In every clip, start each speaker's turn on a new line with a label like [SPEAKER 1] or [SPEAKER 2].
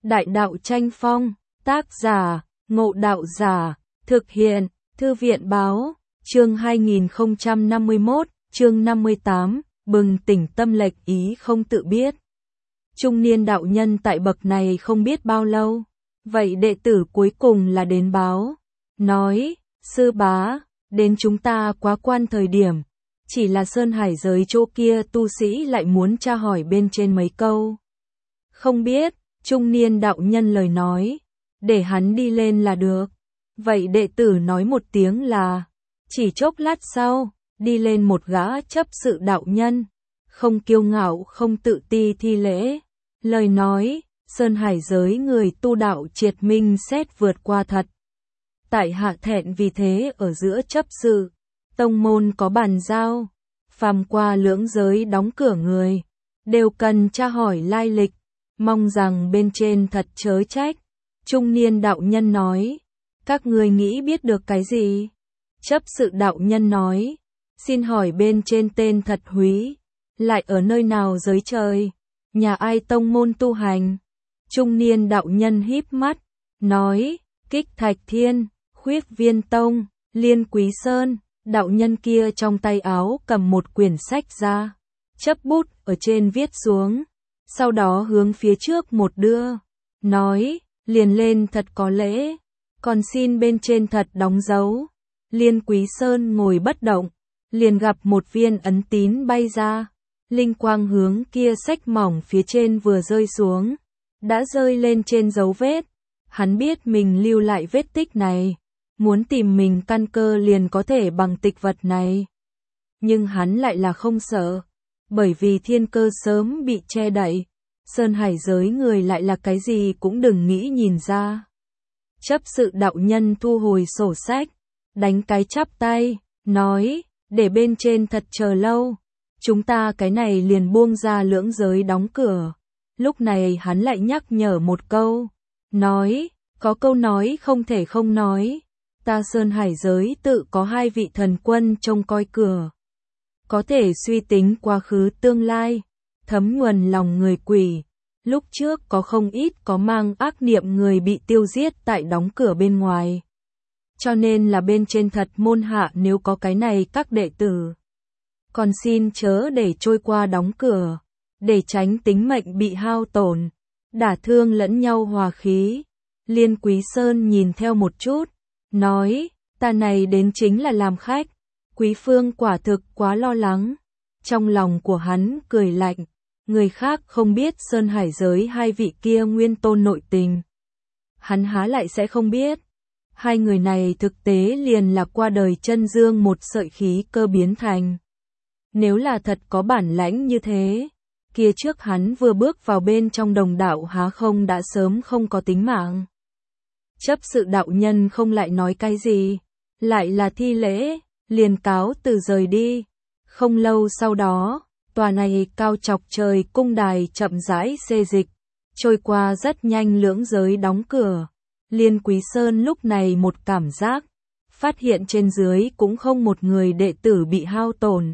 [SPEAKER 1] Đại đạo tranh phong, tác giả, Ngộ Đạo Giả, thực hiện, Thư viện báo, chương 2051, chương 58, bừng tỉnh tâm lệch ý không tự biết. Trung niên đạo nhân tại bậc này không biết bao lâu, vậy đệ tử cuối cùng là đến báo, nói, sư bá, đến chúng ta quá quan thời điểm, chỉ là sơn hải giới chỗ kia tu sĩ lại muốn tra hỏi bên trên mấy câu. Không biết, trung niên đạo nhân lời nói, để hắn đi lên là được. Vậy đệ tử nói một tiếng là, chỉ chốc lát sau, đi lên một gã chấp sự đạo nhân, không kiêu ngạo không tự ti thi lễ, lời nói, sơn hải giới người tu đạo triệt minh xét vượt qua thật. Tại hạ thẹn vì thế ở giữa chấp sự, tông môn có bàn giao, phàm qua lưỡng giới đóng cửa người, đều cần tra hỏi lai lịch, mong rằng bên trên thật chớ trách. Trung niên đạo nhân nói, các ngươi nghĩ biết được cái gì? Chấp sự đạo nhân nói, xin hỏi bên trên tên thật húy, lại ở nơi nào giới trời, nhà ai tông môn tu hành? Trung niên đạo nhân híp mắt, nói, Kích Thạch Thiên, Khuyết Viên Tông, Liên Quý Sơn. Đạo nhân kia trong tay áo cầm một quyển sách ra, chấp bút ở trên viết xuống, sau đó hướng phía trước một đưa, nói, liền lên thật có lễ, còn xin bên trên thật đóng dấu. Liên Quý Sơn ngồi bất động, liền gặp một viên ấn tín bay ra, linh quang hướng kia sách mỏng phía trên vừa rơi xuống, đã rơi lên trên dấu vết, hắn biết mình lưu lại vết tích này. Muốn tìm mình căn cơ liền có thể bằng tịch vật này. Nhưng hắn lại là không sợ, bởi vì thiên cơ sớm bị che đậy, sơn hải giới người lại là cái gì cũng đừng nghĩ nhìn ra. Chấp sự đạo nhân thu hồi sổ sách, đánh cái chắp tay, nói, để bên trên thật chờ lâu, chúng ta cái này liền buông ra lưỡng giới đóng cửa. Lúc này hắn lại nhắc nhở một câu, nói, có câu nói không thể không nói. Ta sơn hải giới tự có hai vị thần quân trông coi cửa, có thể suy tính quá khứ tương lai, thấm nhuần lòng người quỷ. Lúc trước có không ít có mang ác niệm người bị tiêu giết tại đóng cửa bên ngoài. Cho nên là bên trên thật môn hạ nếu có cái này các đệ tử, còn xin chớ để trôi qua đóng cửa, để tránh tính mệnh bị hao tổn, đả thương lẫn nhau hòa khí. Liên Quý Sơn nhìn theo một chút, nói, ta này đến chính là làm khách, quý phương quả thực quá lo lắng. Trong lòng của hắn cười lạnh, người khác không biết sơn hải giới hai vị kia nguyên tôn nội tình, hắn há lại sẽ không biết. Hai người này thực tế liền là qua đời chân dương một sợi khí cơ biến thành. Nếu là thật có bản lãnh như thế, kia trước hắn vừa bước vào bên trong đồng đạo há không đã sớm không có tính mạng. Chấp sự đạo nhân không lại nói cái gì, lại là thi lễ, liền cáo từ rời đi. Không lâu sau đó, tòa này cao chọc trời cung đài chậm rãi xê dịch, trôi qua rất nhanh lưỡng giới đóng cửa. Liên Quý Sơn lúc này một cảm giác, phát hiện trên dưới cũng không một người đệ tử bị hao tổn.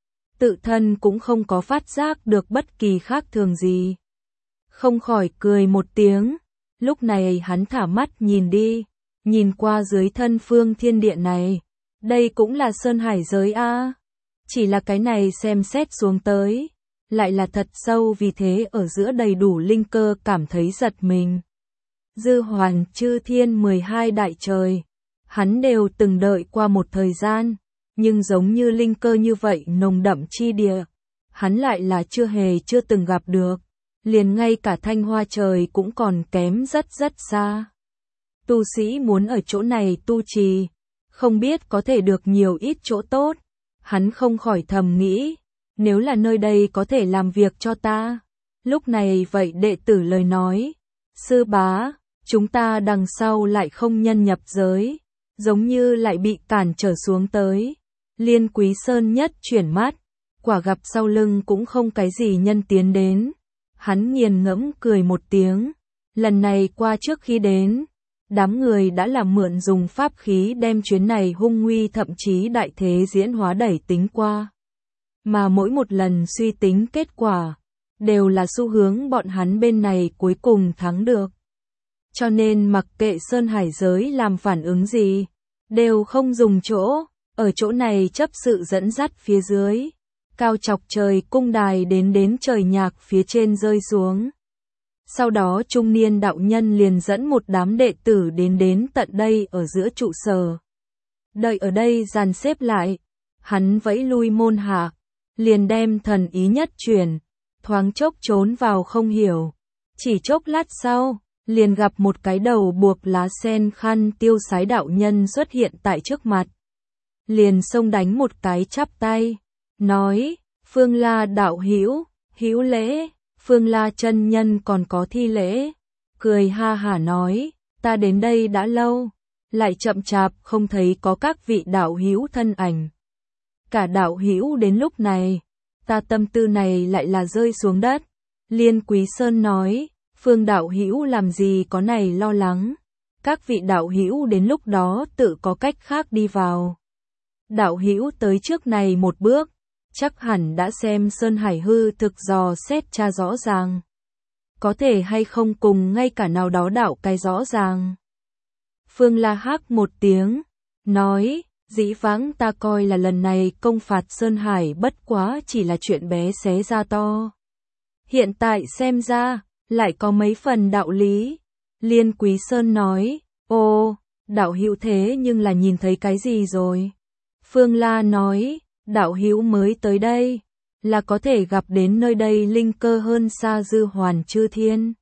[SPEAKER 1] Tự thân cũng không có phát giác được bất kỳ khác thường gì. Không khỏi cười một tiếng. Lúc này hắn thả mắt nhìn đi, nhìn qua dưới thân phương thiên địa này, đây cũng là sơn hải giới a. Chỉ là cái này xem xét xuống tới, lại là thật sâu vì thế ở giữa đầy đủ linh cơ cảm thấy giật mình. Dư hoàn chư thiên 12 đại trời, hắn đều từng đợi qua một thời gian, nhưng giống như linh cơ như vậy nồng đậm chi địa, hắn lại là chưa từng gặp được. Liền ngay cả thanh hoa trời cũng còn kém rất xa. Tu sĩ muốn ở chỗ này tu trì, không biết có thể được nhiều ít chỗ tốt. Hắn không khỏi thầm nghĩ, nếu là nơi đây có thể làm việc cho ta. Lúc này vậy đệ tử lời nói, sư bá, chúng ta đằng sau lại không nhân nhập giới, giống như lại bị cản trở xuống tới. Liên Quý Sơn nhất chuyển mắt, quả gặp sau lưng cũng không cái gì nhân tiến đến. Hắn nghiền ngẫm cười một tiếng, lần này qua trước khi đến, đám người đã làm mượn dùng pháp khí đem chuyến này hung nguy thậm chí đại thế diễn hóa đẩy tính qua. Mà mỗi một lần suy tính kết quả, đều là xu hướng bọn hắn bên này cuối cùng thắng được. cho nên mặc kệ sơn hải giới làm phản ứng gì, đều không dùng chỗ, ở chỗ này chấp sự dẫn dắt phía dưới, cao chọc trời cung đài đến trời nhạc phía trên rơi xuống. Sau đó trung niên đạo nhân liền dẫn một đám đệ tử đến tận đây ở giữa trụ sở. Đợi ở đây dàn xếp lại, hắn vẫy lui môn hạ, liền đem thần ý nhất truyền, thoáng chốc trốn vào không hiểu. Chỉ chốc lát sau, liền gặp một cái đầu buộc lá sen khăn tiêu sái đạo nhân xuất hiện tại trước mặt. Liền xông đánh một cái chắp tay, nói, Phương La đạo hữu, hữu lễ. Phương La chân nhân còn có thi lễ, cười ha hả nói, ta đến đây đã lâu, lại chậm chạp không thấy có các vị đạo hữu thân ảnh. Cả đạo hữu đến lúc này, ta tâm tư này lại là rơi xuống đất. Liên Quý Sơn nói, Phương đạo hữu làm gì có này lo lắng, các vị đạo hữu đến lúc đó tự có cách khác đi vào. Đạo hữu tới trước này một bước, chắc hẳn đã xem Sơn Hải hư thực dò xét tra rõ ràng. Có thể hay không cùng ngay cả nào đó đạo cái rõ ràng. Phương La hắc một tiếng, nói, dĩ vãng ta coi là lần này công phạt Sơn Hải bất quá chỉ là chuyện bé xé ra to. Hiện tại xem ra, lại có mấy phần đạo lý. Liên Quý Sơn nói, ô, đạo hữu thế nhưng là nhìn thấy cái gì rồi? Phương La nói, đạo hữu mới tới đây, là có thể gặp đến nơi đây linh cơ hơn xa Dư Hoàn Chư Thiên.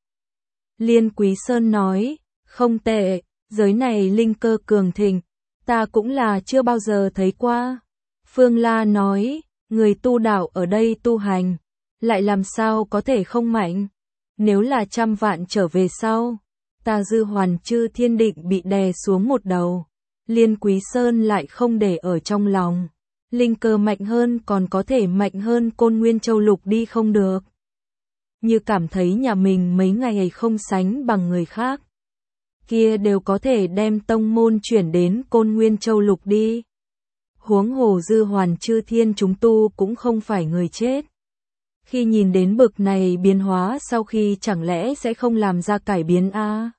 [SPEAKER 1] Liên Quý Sơn nói, không tệ, giới này linh cơ cường thịnh, ta cũng là chưa bao giờ thấy qua. Phương La nói, người tu đạo ở đây tu hành, lại làm sao có thể không mạnh, nếu là trăm vạn trở về sau, ta Dư Hoàn Chư Thiên định bị đè xuống một đầu. Liên Quý Sơn lại không để ở trong lòng. Linh cơ mạnh hơn còn có thể mạnh hơn Côn Nguyên Châu Lục đi không được. Như cảm thấy nhà mình mấy ngày không sánh bằng người khác. Kia đều có thể đem tông môn chuyển đến Côn Nguyên Châu Lục đi. Huống hồ Dư Hoàn Chư Thiên chúng tu cũng không phải người chết. Khi nhìn đến bực này biến hóa sau khi chẳng lẽ sẽ không làm ra cải biến a?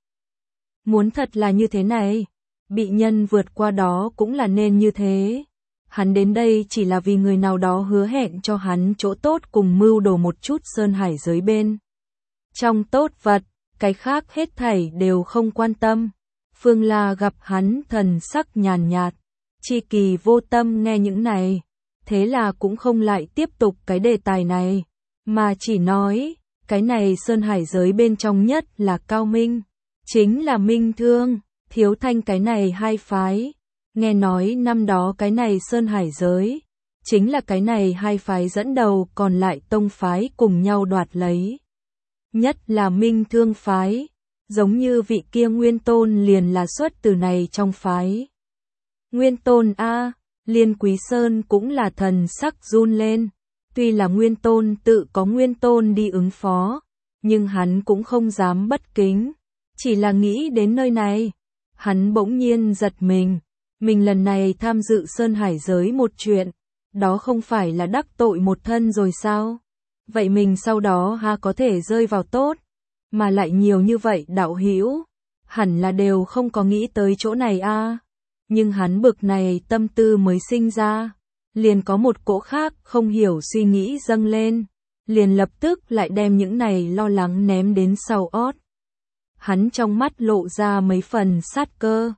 [SPEAKER 1] Muốn thật là như thế này, bị nhân vượt qua đó cũng là nên như thế. Hắn đến đây chỉ là vì người nào đó hứa hẹn cho hắn chỗ tốt cùng mưu đồ một chút Sơn Hải giới bên. Trong tốt vật, cái khác hết thảy đều không quan tâm. Phương La gặp hắn thần sắc nhàn nhạt, chi kỳ vô tâm nghe những này. Thế là cũng không lại tiếp tục cái đề tài này, mà chỉ nói, cái này Sơn Hải giới bên trong nhất là cao minh. Chính là Minh Thương, Thiếu Thanh cái này hai phái. Nghe nói năm đó cái này Sơn Hải giới, chính là cái này hai phái dẫn đầu còn lại tông phái cùng nhau đoạt lấy. Nhất là Minh Thương phái, giống như vị kia Nguyên Tôn liền là xuất từ này trong phái. Nguyên Tôn a, Liên Quý Sơn cũng là thần sắc run lên, tuy là Nguyên Tôn tự có Nguyên Tôn đi ứng phó, nhưng hắn cũng không dám bất kính, chỉ là nghĩ đến nơi này, hắn bỗng nhiên giật mình. Mình lần này tham dự Sơn Hải giới một chuyện, đó không phải là đắc tội một thân rồi sao? Vậy mình sau đó ha có thể rơi vào tốt, mà lại nhiều như vậy đạo hữu, hẳn là đều không có nghĩ tới chỗ này a. Nhưng hắn bực này tâm tư mới sinh ra, liền có một cỗ khác không hiểu suy nghĩ dâng lên, liền lập tức lại đem những này lo lắng ném đến sau ót. Hắn trong mắt lộ ra mấy phần sát cơ,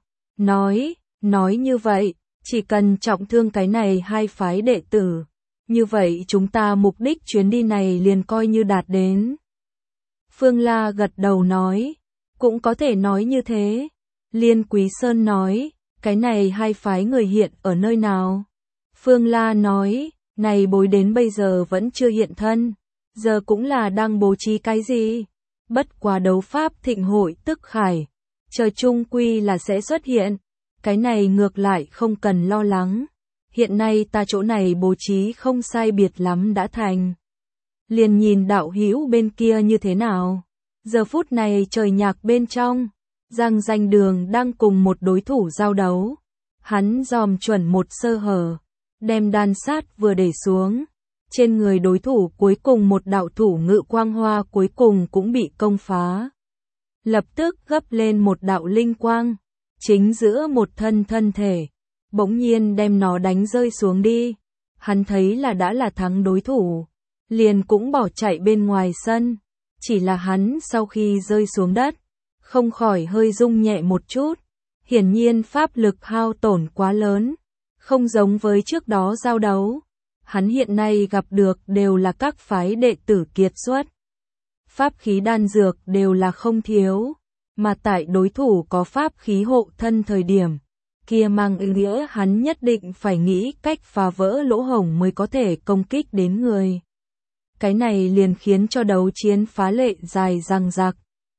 [SPEAKER 1] nói như vậy, chỉ cần trọng thương cái này hai phái đệ tử, như vậy chúng ta mục đích chuyến đi này liền coi như đạt đến. Phương La gật đầu nói, cũng có thể nói như thế. Liên Quý Sơn nói, cái này hai phái người hiện ở nơi nào? Phương La nói, này bối đến bây giờ vẫn chưa hiện thân, giờ cũng là đang bố trí cái gì? Bất quá đấu pháp thịnh hội tức khải, chờ chung quy là sẽ xuất hiện. Cái này ngược lại không cần lo lắng. Hiện nay ta chỗ này bố trí không sai biệt lắm đã thành. Liền nhìn đạo hữu bên kia như thế nào. Giờ phút này trời nhạc bên trong, Giang Danh Đường đang cùng một đối thủ giao đấu. Hắn dòm chuẩn một sơ hở, đem đan sát vừa để xuống. Trên người đối thủ cuối cùng một đạo thủ ngự quang hoa cuối cùng cũng bị công phá. lập tức gấp lên một đạo linh quang, chính giữa một thân thể, bỗng nhiên đem nó đánh rơi xuống đi. Hắn thấy đã là thắng đối thủ, liền cũng bỏ chạy bên ngoài sân. Chỉ là hắn sau khi rơi xuống đất, không khỏi hơi rung nhẹ một chút. Hiển nhiên pháp lực hao tổn quá lớn, không giống với trước đó giao đấu. Hắn hiện nay gặp được đều là các phái đệ tử kiệt xuất. Pháp khí đan dược đều là không thiếu, mà tại đối thủ có pháp khí hộ thân thời điểm, kia mang ý nghĩa hắn nhất định phải nghĩ cách phá vỡ lỗ hổng mới có thể công kích đến người. Cái này liền khiến cho đấu chiến phá lệ dài dằng dặc.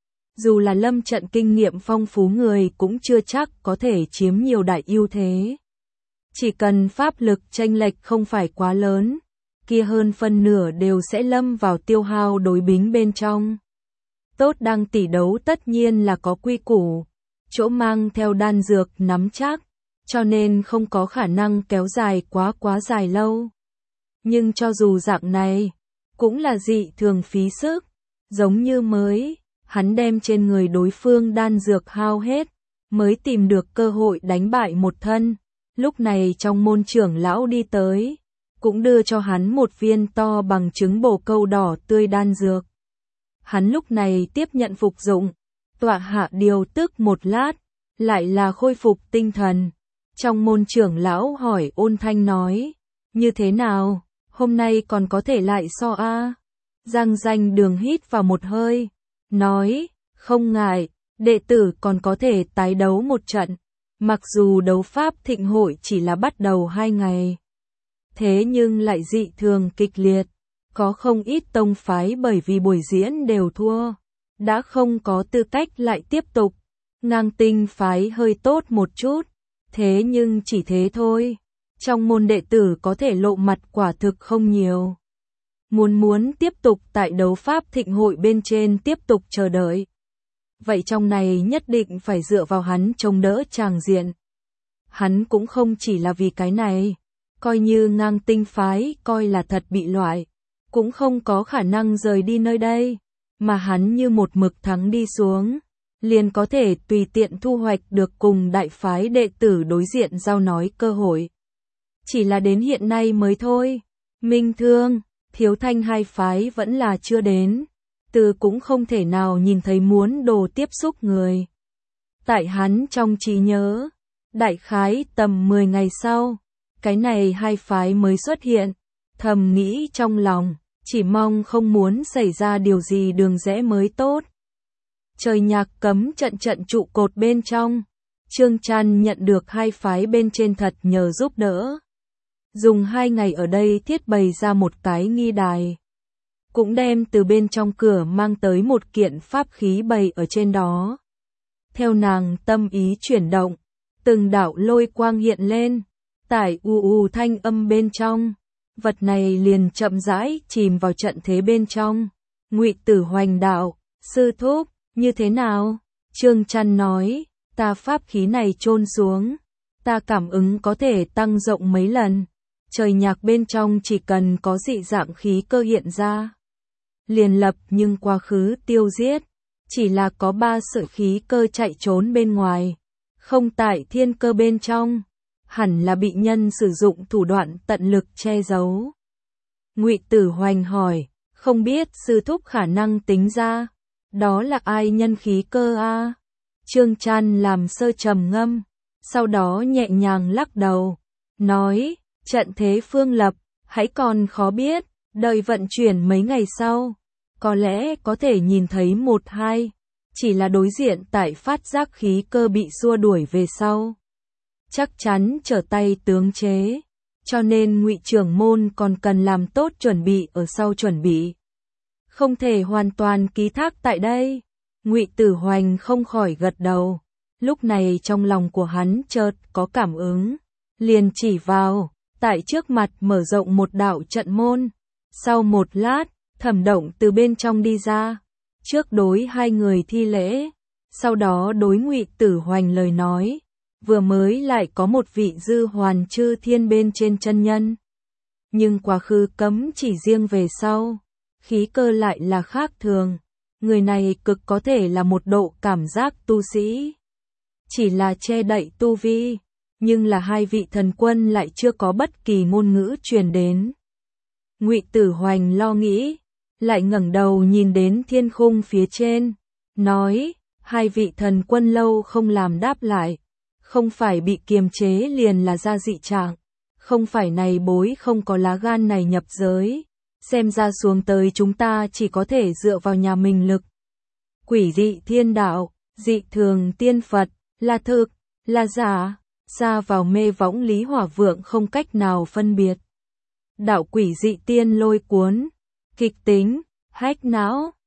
[SPEAKER 1] Dù là lâm trận kinh nghiệm phong phú người cũng chưa chắc có thể chiếm nhiều đại ưu thế. Chỉ cần pháp lực chênh lệch không phải quá lớn, kia hơn phân nửa đều sẽ lâm vào tiêu hao đối bính bên trong. Tốt đăng tỷ đấu tất nhiên là có quy củ, chỗ mang theo đan dược nắm chắc, cho nên không có khả năng kéo dài quá dài lâu. Nhưng cho dù dạng này, cũng là dị thường phí sức, giống như hắn đem trên người đối phương đan dược hao hết, mới tìm được cơ hội đánh bại một thân. Lúc này trong môn trưởng lão đi tới, cũng đưa cho hắn một viên to bằng trứng bồ câu đỏ tươi đan dược. Hắn lúc này tiếp nhận phục dụng, tọa hạ điều tức một lát, lại là khôi phục tinh thần. Trong môn trưởng lão hỏi ôn thanh nói, như thế nào, hôm nay còn có thể lại so a? Giang Danh Đường hít vào một hơi, nói, không ngại, đệ tử còn có thể tái đấu một trận. Mặc dù đấu pháp thịnh hội chỉ là bắt đầu 2 ngày, thế nhưng lại dị thường kịch liệt, có không ít tông phái bởi vì buổi diễn đều thua, đã không có tư cách lại tiếp tục. Ngang Tinh phái hơi tốt một chút, thế nhưng chỉ thế thôi, trong môn đệ tử có thể lộ mặt quả thực không nhiều. Muốn tiếp tục tại đấu pháp thịnh hội bên trên tiếp tục chờ đợi. Vậy trong này nhất định phải dựa vào hắn chống đỡ tràng diện. Hắn cũng không chỉ là vì cái này, coi như Ngang Tinh phái coi là thật bị loại, cũng không có khả năng rời đi nơi đây, mà hắn như một mực thắng đi xuống, liền có thể tùy tiện thu hoạch được cùng đại phái đệ tử đối diện giao nói cơ hội. Chỉ là đến hiện nay mới thôi, Minh Thương, Thiếu Thanh hai phái vẫn là chưa đến, từ cũng không thể nào nhìn thấy muốn đồ tiếp xúc người. Tại hắn trong trí nhớ, đại khái tầm 10 ngày sau, cái này hai phái mới xuất hiện, thầm nghĩ trong lòng, chỉ mong không muốn xảy ra điều gì đường rẽ mới tốt. Trời nhạc cấm trận trụ cột bên trong, Trương Trăn nhận được hai phái bên trên thật nhờ giúp đỡ. Dùng 2 ngày ở đây thiết bày ra một cái nghi đài. Cũng đem từ bên trong cửa mang tới một kiện pháp khí bày ở trên đó. Theo nàng tâm ý chuyển động, từng đạo lôi quang hiện lên, tải thanh âm bên trong. Vật này liền chậm rãi chìm vào trận thế bên trong. Ngụy Tử Hoành đạo, sư thúc, như thế nào? Trương Trăn nói, ta pháp khí này chôn xuống, ta cảm ứng có thể tăng rộng mấy lần. Trời nhạc bên trong chỉ cần có dị dạng khí cơ hiện ra, liền lập nhưng quá khứ tiêu giết. Chỉ là có 3 sợi khí cơ chạy trốn bên ngoài, không tại thiên cơ bên trong, hẳn là bị nhân sử dụng thủ đoạn tận lực che giấu. Ngụy Tử Hoành hỏi, không biết sư thúc khả năng tính ra, đó là ai nhân khí cơ a? Trương Trăn làm sơ trầm ngâm, sau đó nhẹ nhàng lắc đầu, nói, trận thế phương lập, hãy còn khó biết, đợi vận chuyển mấy ngày sau, có lẽ có thể nhìn thấy 1-2, chỉ là đối diện tại phát giác khí cơ bị xua đuổi về sau. Chắc chắn trở tay tướng chế, cho nên Ngụy trưởng môn còn cần làm tốt chuẩn bị ở sau chuẩn bị. Không thể hoàn toàn ký thác tại đây. Ngụy Tử Hoành không khỏi gật đầu, lúc này trong lòng của hắn chợt có cảm ứng, liền chỉ vào, tại trước mặt mở rộng một đạo trận môn. Sau một lát, Thẩm Động từ bên trong đi ra, trước đối 2 người thi lễ, sau đó đối Ngụy Tử Hoành lời nói, vừa mới lại có một vị Dư Hoàn Chư Thiên bên trên chân nhân. Nhưng quá khứ cấm chỉ riêng về sau, khí cơ lại là khác thường. người này cực có thể là một độ cảm giác tu sĩ. Chỉ là che đậy tu vi, nhưng là hai vị thần quân lại chưa có bất kỳ ngôn ngữ truyền đến. Ngụy Tử Hoành lo nghĩ, lại ngẩng đầu nhìn đến thiên khung phía trên, nói, hai vị thần quân lâu không làm đáp lại, không phải bị kiềm chế liền là ra dị trạng, không phải này bối không có lá gan này nhập giới, xem ra xuống tới chúng ta chỉ có thể dựa vào nhà mình lực. Quỷ dị thiên đạo, dị thường tiên Phật, là thực, là giả, xa vào mê võng Lý Hỏa Vượng không cách nào phân biệt. Đạo quỷ dị tiên lôi cuốn, kịch tính, hách não.